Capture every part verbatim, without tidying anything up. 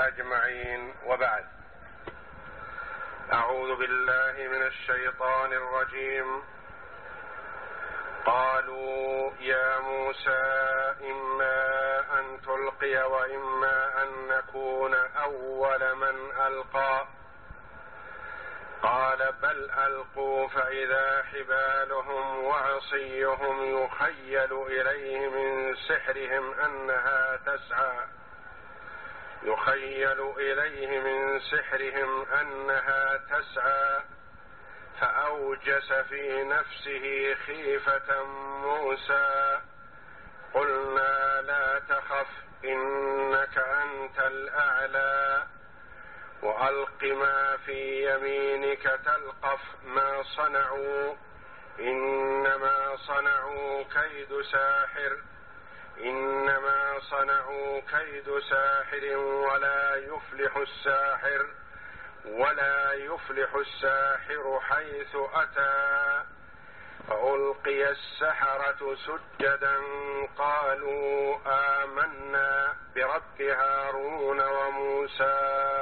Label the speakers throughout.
Speaker 1: أجمعين، وبعد. أعوذ بالله من الشيطان الرجيم. قالوا يا موسى إما أن تلقي وإما أن نكون أول من ألقى قال بل ألقوا فإذا حبالهم وعصيهم يخيل إليه من سحرهم أنها تسعى يخيل إليه من سحرهم أنها تسعى فأوجس في نفسه خيفة موسى قلنا لا تخف إنك أنت الأعلى وألق ما في يمينك تلقف ما صنعوا إنما صنعوا كيد ساحر إنما صنعوا كيد ساحر ولا يفلح الساحر ولا يفلح الساحر حيث أتى فألقي السحرة سجدا قالوا آمنا برب هارون وموسى.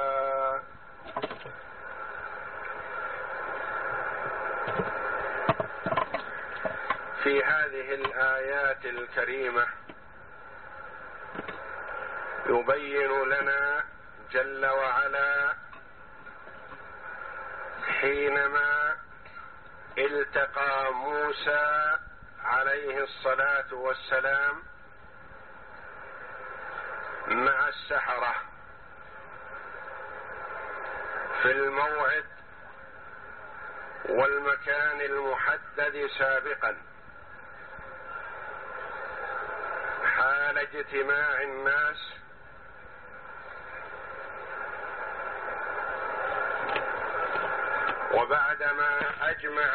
Speaker 1: في هذه الآيات الكريمة يبين لنا جل وعلا حينما التقى موسى عليه الصلاة والسلام مع السحرة في الموعد والمكان المحدد سابقا حال اجتماع الناس وبعدما أجمع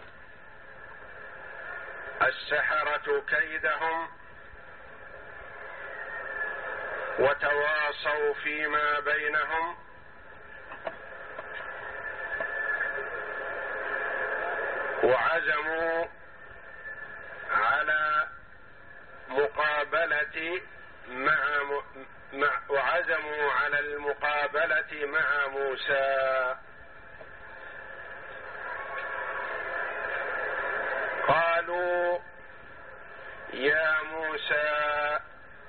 Speaker 1: السحرة كيدهم وتواصوا فيما بينهم وعزموا على مقابلة مع, مع وعزموا على المقابلة مع موسى. قالوا يا موسى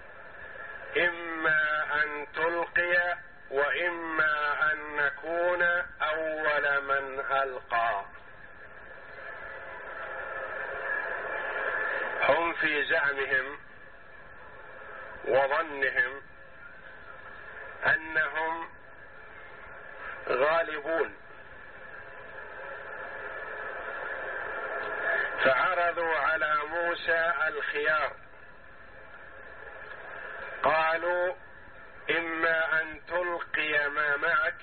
Speaker 1: إما أن تلقي وإما أن نكون أول من ألقى. هم في زعمهم وظنهم أنهم غالبون، فعرضوا على موسى الخيار. قالوا إما أن تلقي ما معك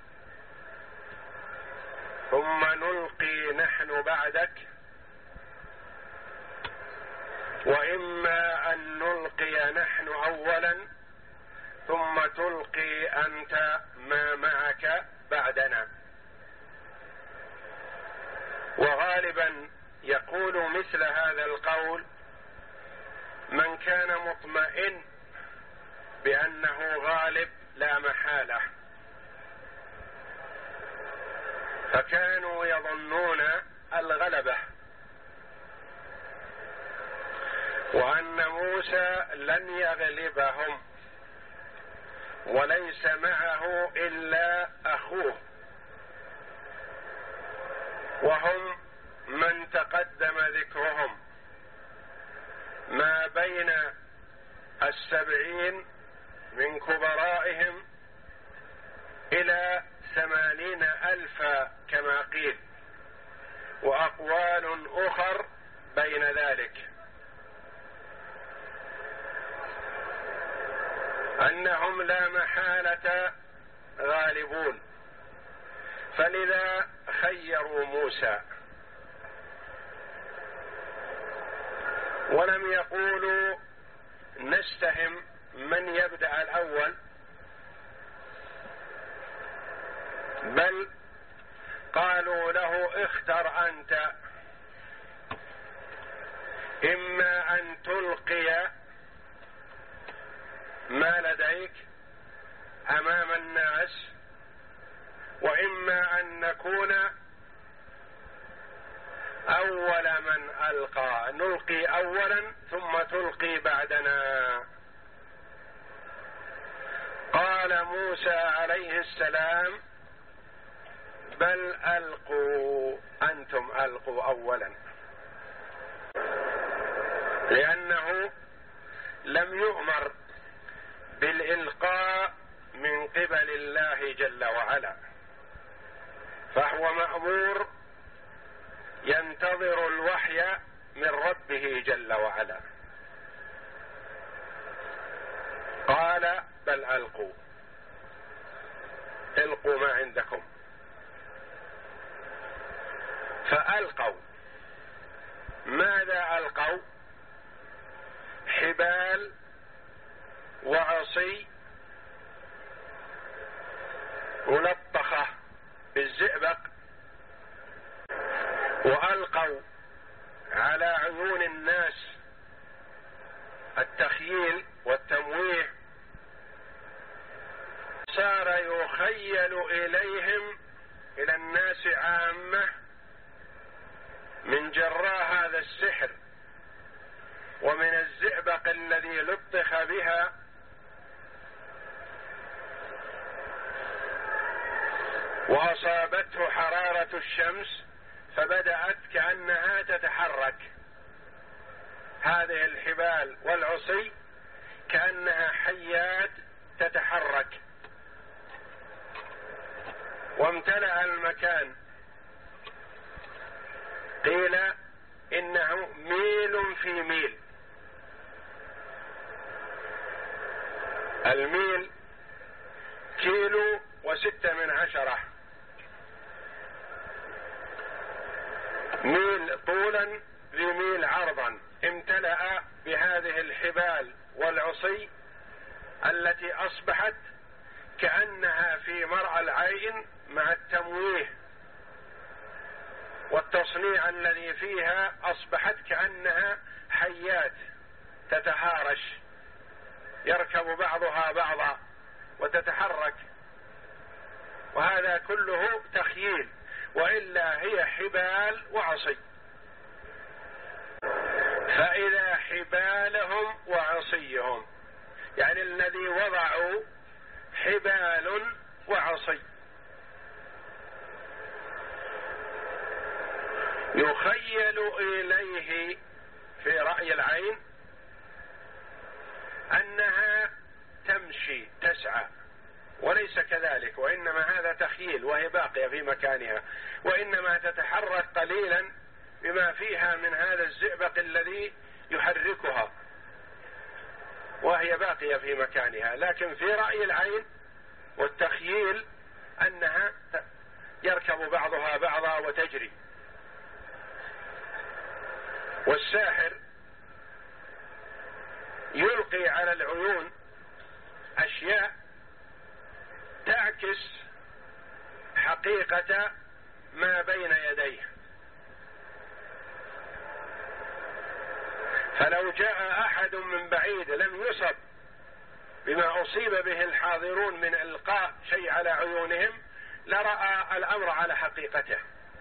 Speaker 1: ثم نلقي نحن بعدك وإما أن نلقي نحن أولا ثم تلقي أنت ما معك بعدنا. وغالبا يقول مثل هذا القول من كان مطمئن بأنه غالب لا محالة، فكانوا يظنون الغلبة وأن موسى لن يغلبهم وليس معه إلا أخوه، وهم من تقدم ذكرهم ما بين السبعين من كبرائهم إلى ثمانين ألفا كما قيل، وأقوال أخر بين ذلك، أنهم لا محالة غالبون. فلذا خيروا موسى ولم يقولوا نستهم من يبدأ الأول، بل قالوا له اختر أنت، إما أن تلقي ما لديك امام الناس، واما ان نكون اول من القى، نلقي اولا ثم تلقي بعدنا. قال موسى عليه السلام: بل القوا، انتم القوا اولا، لانه لم يؤمر بالإلقاء من قبل الله جل وعلا، فهو مأمور ينتظر الوحي من ربه جل وعلا. قال: بل ألقوا، القوا ما عندكم. فألقوا. ماذا ألقوا؟ حبال وعصي ملطخة بالزئبق، وألقوا على عيون الناس التخييل والتمويه، صار يخيل إليهم، إلى الناس عامة، من جراء هذا السحر ومن الزئبق الذي لطخ بها، وأصابته حرارة الشمس فبدأت كأنها تتحرك. هذه الحبال والعصي كأنها حيات تتحرك، وامتلأ المكان. قيل إنه ميل في ميل. الميل كيلو وستة من عشرة، ميل طولا بميل عرضا، امتلأ بهذه الحبال والعصي التي أصبحت كأنها في مرعى العين، مع التمويه والتصنيع الذي فيها أصبحت كأنها حيات تتهارش، يركب بعضها بعضا وتتحرك، وهذا كله تخييل، وإلا هي حبال وعصي. فإذا حبالهم وعصيهم، يعني الذي وضعوا حبال وعصي، يخيل إليه في رأي العين أنها تمشي تسعى، وليس كذلك، وإنما هذا تخييل، وهي باقية في مكانها، وإنما تتحرك قليلا بما فيها من هذا الزئبق الذي يحركها، وهي باقية في مكانها. لكن في رأي العين والتخييل أنها يركب بعضها بعضا وتجري. والساحر يلقي على العيون أشياء تعكس حقيقة ما بين يديه، فلو جاء أحد من بعيد لم يصب بما أصيب به الحاضرون من إلقاء شيء على عيونهم لرأى الأمر على حقيقته.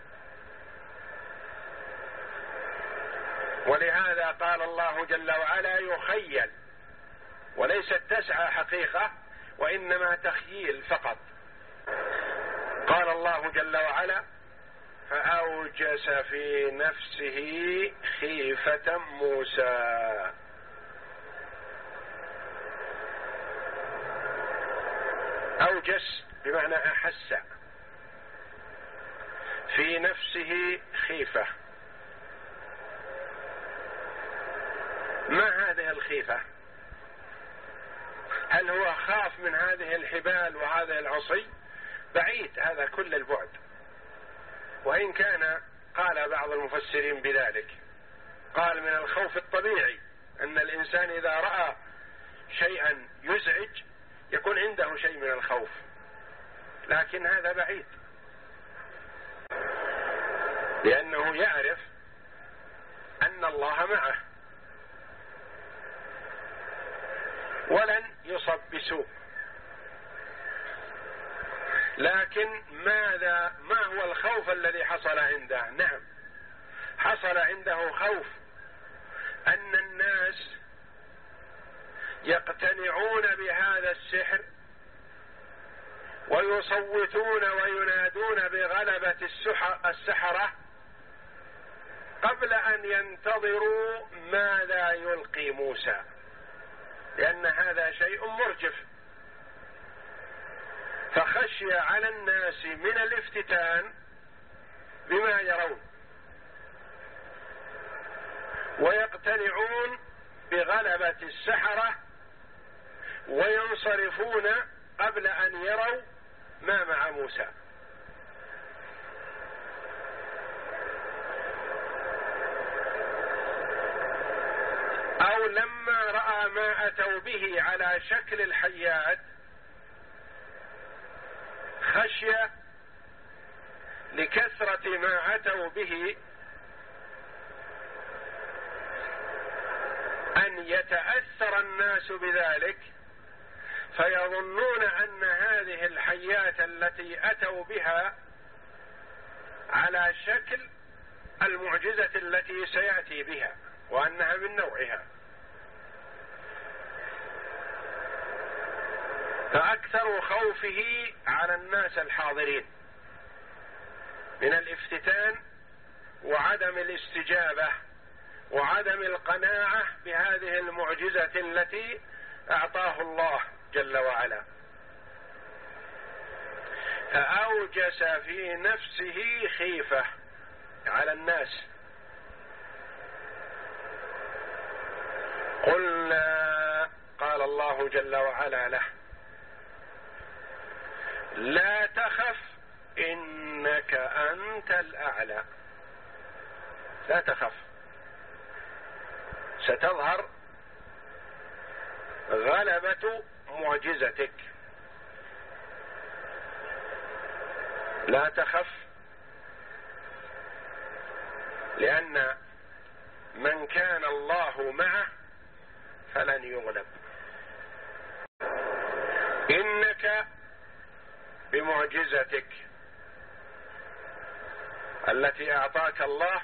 Speaker 1: ولهذا قال الله جل وعلا: يخيل، وليست تسعى حقيقة، وإنما تخييل فقط. قال الله جل وعلا: فأوجس في نفسه خيفة موسى. أوجس بمعنى أحس، في نفسه خيفة. ما هذه الخيفة؟ هل هو خاف من هذه الحبال وهذه العصي؟ بعيد هذا كل البعد. وإن كان قال بعض المفسرين بذلك، قال من الخوف الطبيعي أن الإنسان إذا رأى شيئا يزعج يكون عنده شيء من الخوف، لكن هذا بعيد، لأنه يعرف أن الله معه ولن يصب بسوء. لكن ماذا ما هو الخوف الذي حصل عنده؟ نعم، حصل عنده خوف أن الناس يقتنعون بهذا السحر ويصوتون وينادون بغلبة السحرة قبل أن ينتظروا ماذا يلقي موسى، لأن هذا شيء مرجف. فخشي على الناس من الافتتان بما يرون ويقتنعون بغلبة السحرة وينصرفون قبل أن يروا ما مع موسى. أو لما رأى ما أتوا به على شكل الحيات خشي لكثرة ما أتوا به أن يتأثر الناس بذلك فيظنون أن هذه الحيات التي أتوا بها على شكل المعجزة التي سيأتي بها وأنها من نوعها. فأكثر خوفه على الناس الحاضرين من الافتتان وعدم الاستجابة وعدم القناعة بهذه المعجزة التي أعطاه الله جل وعلا، فأوجس في نفسه خيفة على الناس. قلنا، قال الله جل وعلا له: لا تخف إنك أنت الأعلى. لا تخف، ستظهر غلبة معجزتك. لا تخف، لأن من كان الله معه فلن يغلب. إنك بمعجزتك التي أعطاك الله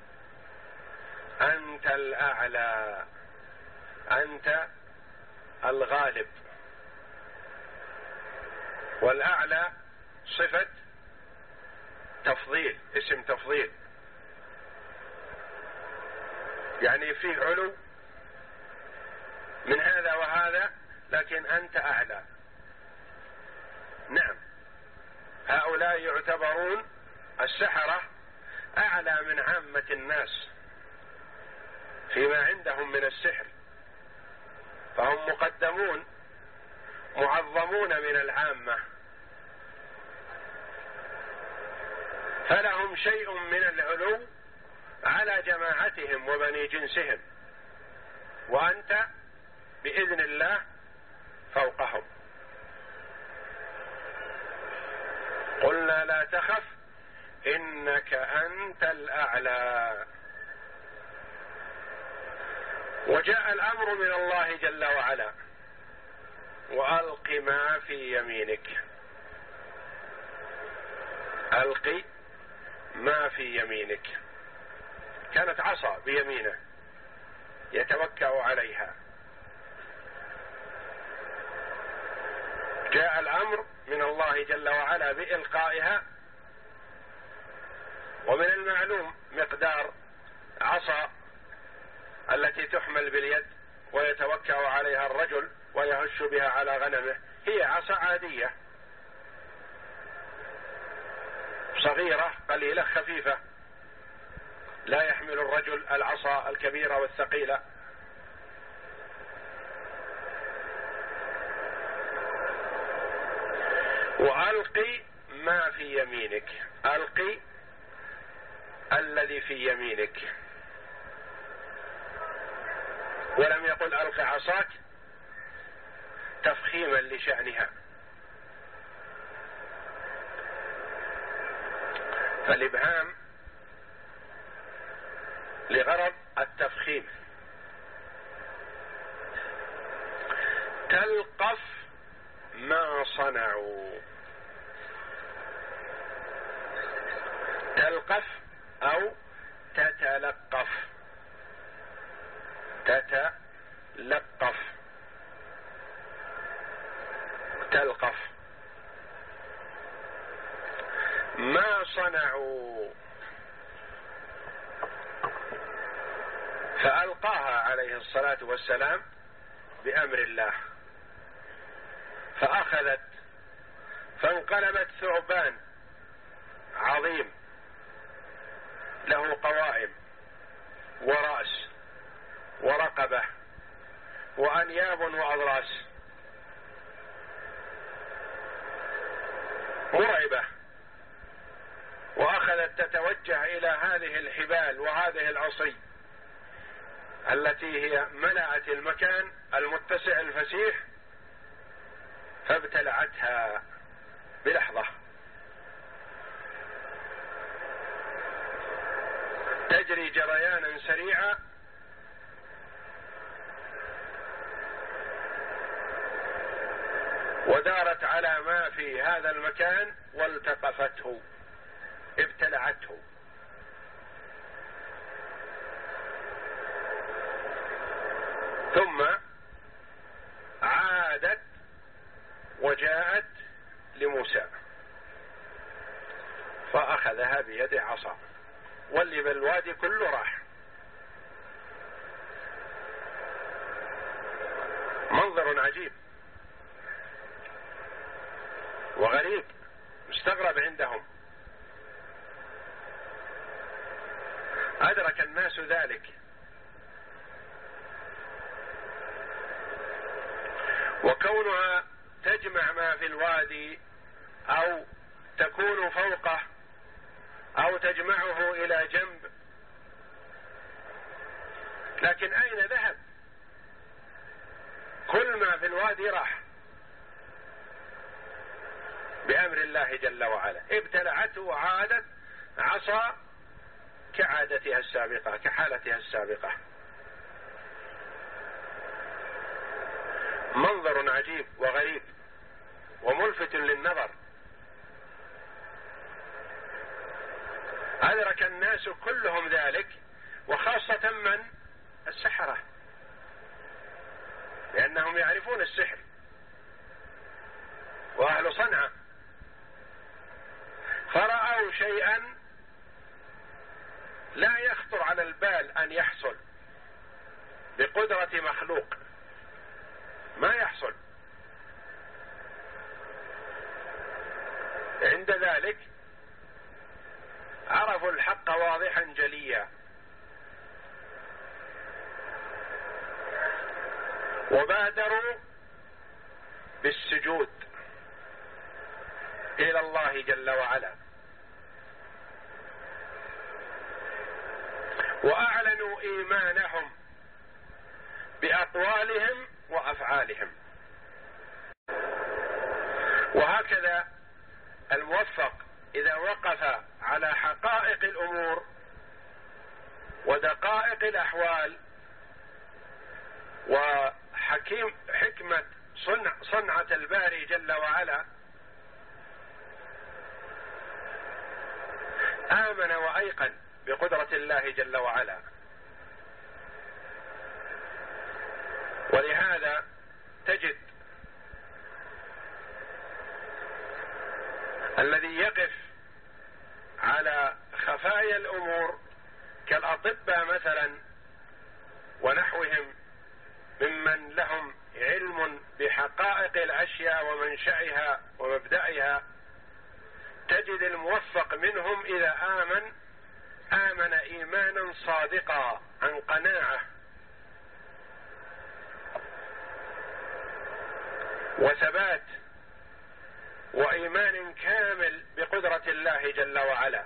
Speaker 1: أنت الأعلى، أنت الغالب. والأعلى صفة تفضيل، اسم تفضيل، يعني فيه علو من هذا وهذا، لكن أنت أعلى. نعم، هؤلاء يعتبرون السحرة أعلى من عامة الناس فيما عندهم من السحر، فهم مقدمون معظمون من العامة، فلهم شيء من العلو على جماعتهم وبني جنسهم، وأنت بإذن الله فوقهم. قلنا لا تخف إنك أنت الأعلى. وجاء الأمر من الله جل وعلا: وألق ما في يمينك. ألق ما في يمينك. كانت عصا بيمينه يتوكأ عليها. جاء الأمر من الله جل وعلا بإلقائها، ومن المعلوم مقدار عصا التي تحمل باليد ويتوكأ عليها الرجل ويهش بها على غنمه، هي عصا عادية صغيرة قليلة خفيفة، لا يحمل الرجل العصا الكبيرة والثقيلة. وألقي ما في يمينك. ألقي الذي في يمينك، ولم يقل ألق عصاك تفخيما لشأنها، فالإبهام لغرض التفخيم. تلقف ما صنعوا. تلقف أو تتلقف. تتلقف تلقف. ما صنعوا، فألقاها عليه الصلاة والسلام بأمر الله، فأخذت فانقلبت ثعبان عظيم له قوائم ورأس ورقبة وأنياب وأضراس مرعبة، وأخذت تتوجه إلى هذه الحبال وهذه العصي التي هي ملأت المكان المتسع الفسيح، فابتلعتها بلحظة، تجري جريانا سريعا ودارت على ما في هذا المكان والتقفته، ابتلعته. ثم عادت وجاءت لموسى فأخذها بيد عصا، واللي بالوادي كله راح. منظر عجيب وغريب مستغرب عندهم. أدرك الناس ذلك، وكونها تجمع ما في الوادي أو تكون فوقه أو تجمعه إلى جنب، لكن أين ذهب؟ كل ما في الوادي راح بأمر الله جل وعلا. ابتلعته وعادت عصا كعادتها السابقة، كحالتها السابقة. منظر عجيب وغريب وملفت للنظر. أدرك الناس كلهم ذلك، وخاصة من السحرة، لأنهم يعرفون السحر، وأهل صنعاء، فرأوا شيئا لا يخطر على البال أن يحصل بقدرة مخلوق، ما يحصل. عند ذلك عرفوا الحق واضحا جليا، وبادروا بالسجود إلى الله جل وعلا، وأعلنوا إيمانهم بأقوالهم وأفعالهم. وهكذا الموفق إذا وقف على حقائق الأمور ودقائق الأحوال وحكيم حكمة صنع صنعة الباري جل وعلا، آمن وأيقن بقدرة الله جل وعلا. ولهذا تجد الذي يقف على خفايا الأمور كالأطباء مثلا ونحوهم ممن لهم علم بحقائق الأشياء ومنشأها ومبدأها، تجد الموفق منهم إذا آمن آمن إيمانا صادقا عن قناعة وثبات وإيمان كامل بقدرة الله جل وعلا.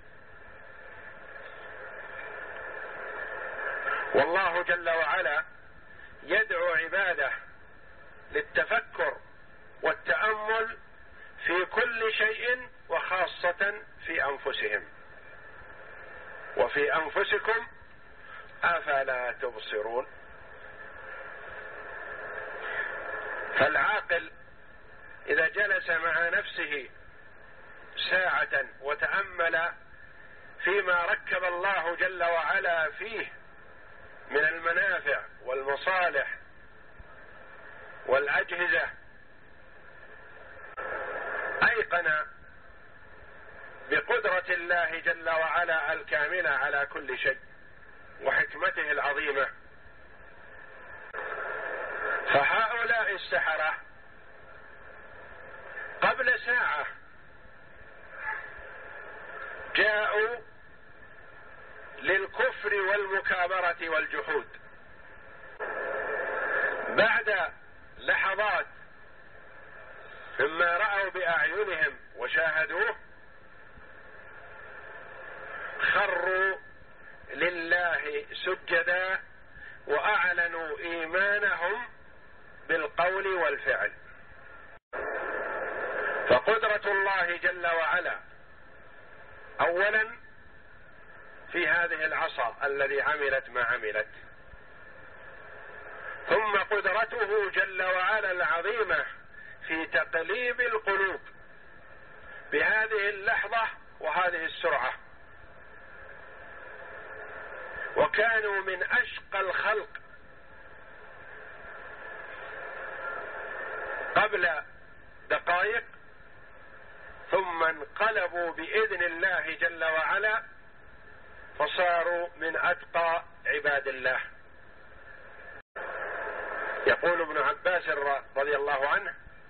Speaker 1: والله جل وعلا يدعو عباده للتفكر والتأمل في كل شيء، وخاصة في أنفسهم. وفي أنفسكم أفلا تبصرون. فالعاقل إذا جلس مع نفسه ساعة وتأمل فيما ركب الله جل وعلا فيه من المنافع والمصالح والأجهزة، أيقن بقدرة الله جل وعلا الكاملة على كل شيء وحكمته العظيمة. فهؤلاء السحرة قبل ساعة جاءوا للكفر والمكابرة والجحود، بعد لحظات مما رأوا بأعينهم وشاهدوه خروا لله سجدا وأعلنوا إيمانهم بالقول والفعل. فقدرة الله جل وعلا أولا في هذه العصا الذي عملت ما عملت، ثم قدرته جل وعلا العظيمة في تقليب القلوب بهذه اللحظة وهذه السرعة، وكانوا من أشقى الخلق قبل دقائق، ثم انقلبوا بإذن الله جل وعلا فصاروا من أتقى عباد الله. يقول ابن عباس رضي الله عنه: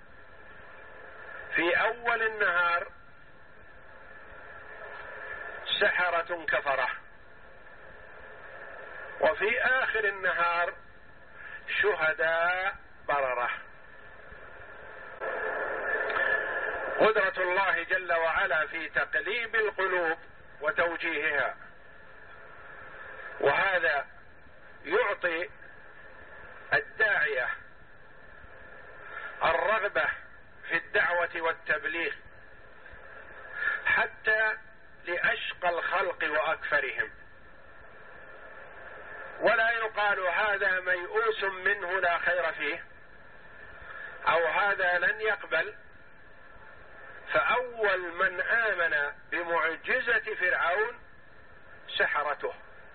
Speaker 1: في أول النهار سحرة كفرة، وفي آخر النهار شهداء بررة. قدرة الله جل وعلا في تقليب القلوب وتوجيهها، وهذا يعطي الداعية الرغبة في الدعوة والتبليغ حتى لأشقى الخلق وأكثرهم، ولا يقال هذا ميؤوس منه لا خير فيه أو هذا لن يقبل. فأول من آمن بمعجزة فرعون سحرته،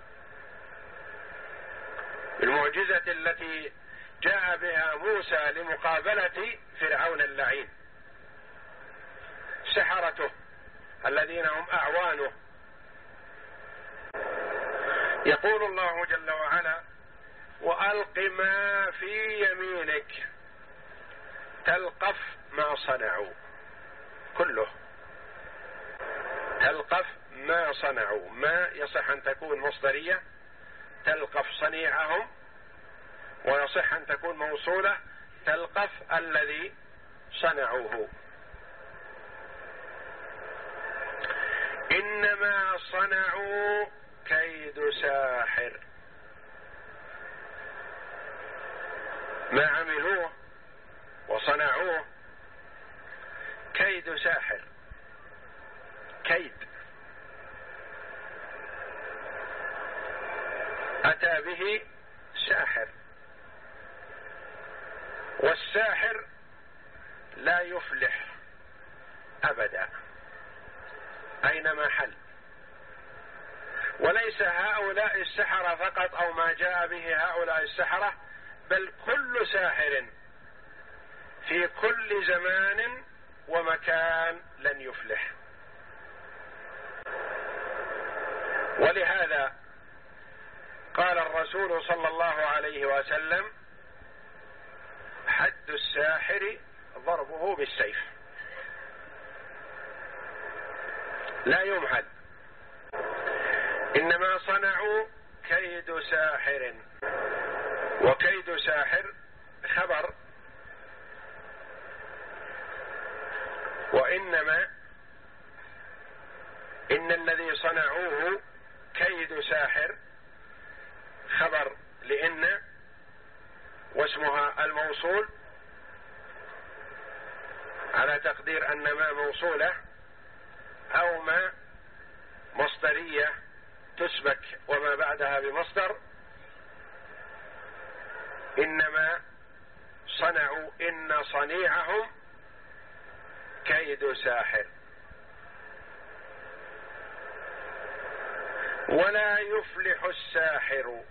Speaker 1: المعجزة التي جاء بها موسى لمقابلة فرعون اللعين، سحرته الذين هم أعوانه. يقول الله جل وعلا: وألق ما في يمينك تلقف ما صنعوا، كله تلقف ما صنعوا، ما يصح أن تكون مصدرية تلقف صنيعهم، ويصح أن تكون موصولة تلقف الذي صنعوه. إنما صنعوا كيد ساحر، ما عملوه وصنعوه كيد ساحر، كيد أتى به ساحر، والساحر لا يفلح أبدا أينما حل. وليس هؤلاء السحرة فقط أو ما جاء به هؤلاء السحرة، بل كل ساحر في كل زمان ومكان لن يفلح. ولهذا قال الرسول صلى الله عليه وسلم: حد الساحر ضربه بالسيف، لا يمهل. إنما صنعوا كيد ساحر، وكيد ساحر خبر، وإنما إن الذي صنعوه كيد ساحر خبر لإن، واسمها الموصول على تقدير أن ما موصولة، أو ما مصدرية تسبك وما بعدها بمصدر. إنما صنعوا إن صنيعهم كيد ساحر. ولا يفلح الساحر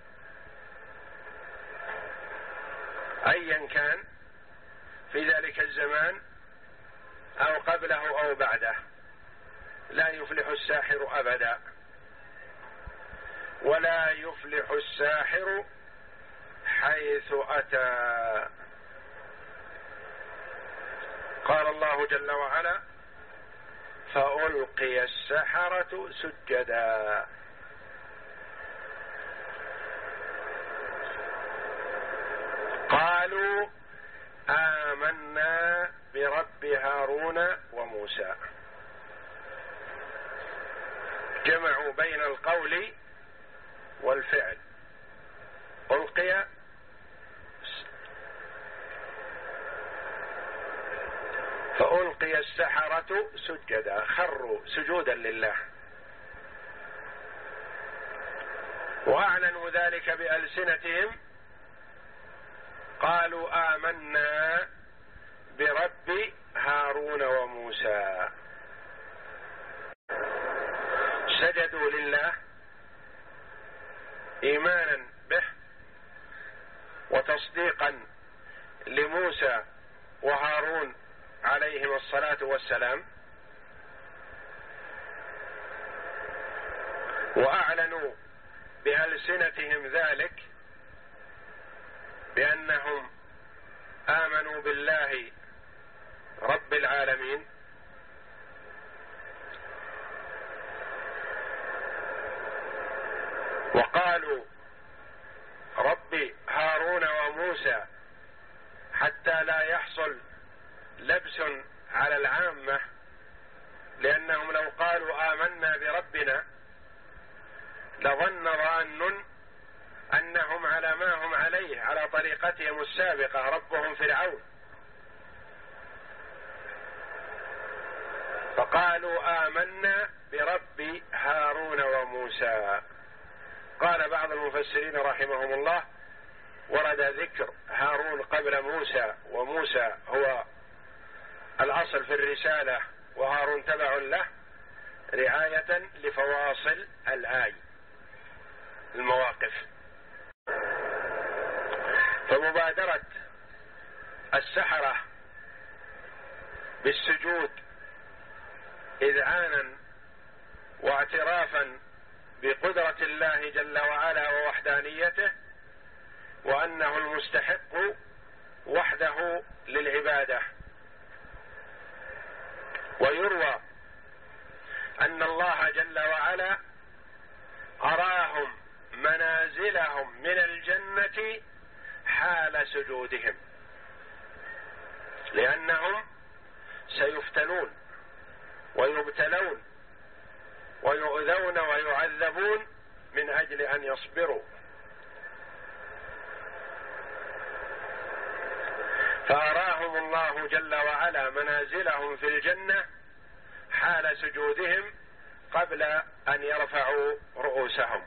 Speaker 1: أيا كان في ذلك الزمان أو قبله أو بعده، لا يفلح الساحر أبدا. ولا يفلح الساحر حيث أتى. قال الله جل وعلا: فألقي السحرة سجدا. قالوا آمنا برب هارون وموسى. جمعوا بين القول والفعل. ألقي فألقي السحرة سجدا، خروا سجودا لله، وأعلنوا ذلك بألسنتهم. قالوا آمنا برب هارون وموسى. سجدوا لله إيمانا به وتصديقا لموسى وهارون عليهم الصلاة والسلام، وأعلنوا بألسنتهم ذلك بأنهم آمنوا بالله رب العالمين، وقالوا رب هارون وموسى حتى لا يحصل لبس على العامة، لأنهم لو قالوا آمنا بربنا لظن ظان أنهم على ما هم عليه، على طريقتهم السابقة، ربهم فرعون. فقالوا آمنا برب هارون وموسى. قال بعض المفسرين رحمهم الله: ورد ذكر هارون قبل موسى، وموسى هو الأصل في الرسالة وهارون تبع له، رعاية لفواصل الآية المواقف. فمبادرة السحرة بالسجود إذعانا واعترافا بقدرة الله جل وعلا ووحدانيته، وأنه المستحق وحده للعبادة. ويروى أن الله جل وعلا أراهم منازلهم من الجنة حال سجودهم، لأنهم سيفتنون ويبتلون ويؤذون ويعذبون من أجل أن يصبروا، فأراهم الله جل وعلا منازلهم في الجنة حال سجودهم قبل أن يرفعوا رؤوسهم.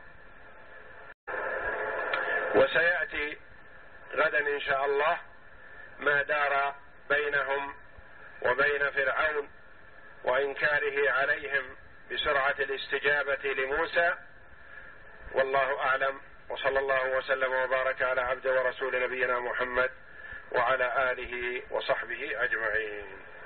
Speaker 1: وسيأتي غدا إن شاء الله ما دار بينهم وبين فرعون وإنكاره عليهم بسرعة الاستجابة لموسى. والله أعلم، وصلى الله وسلم وبارك على عبد ورسول نبينا محمد وعلى آله وصحبه أجمعين.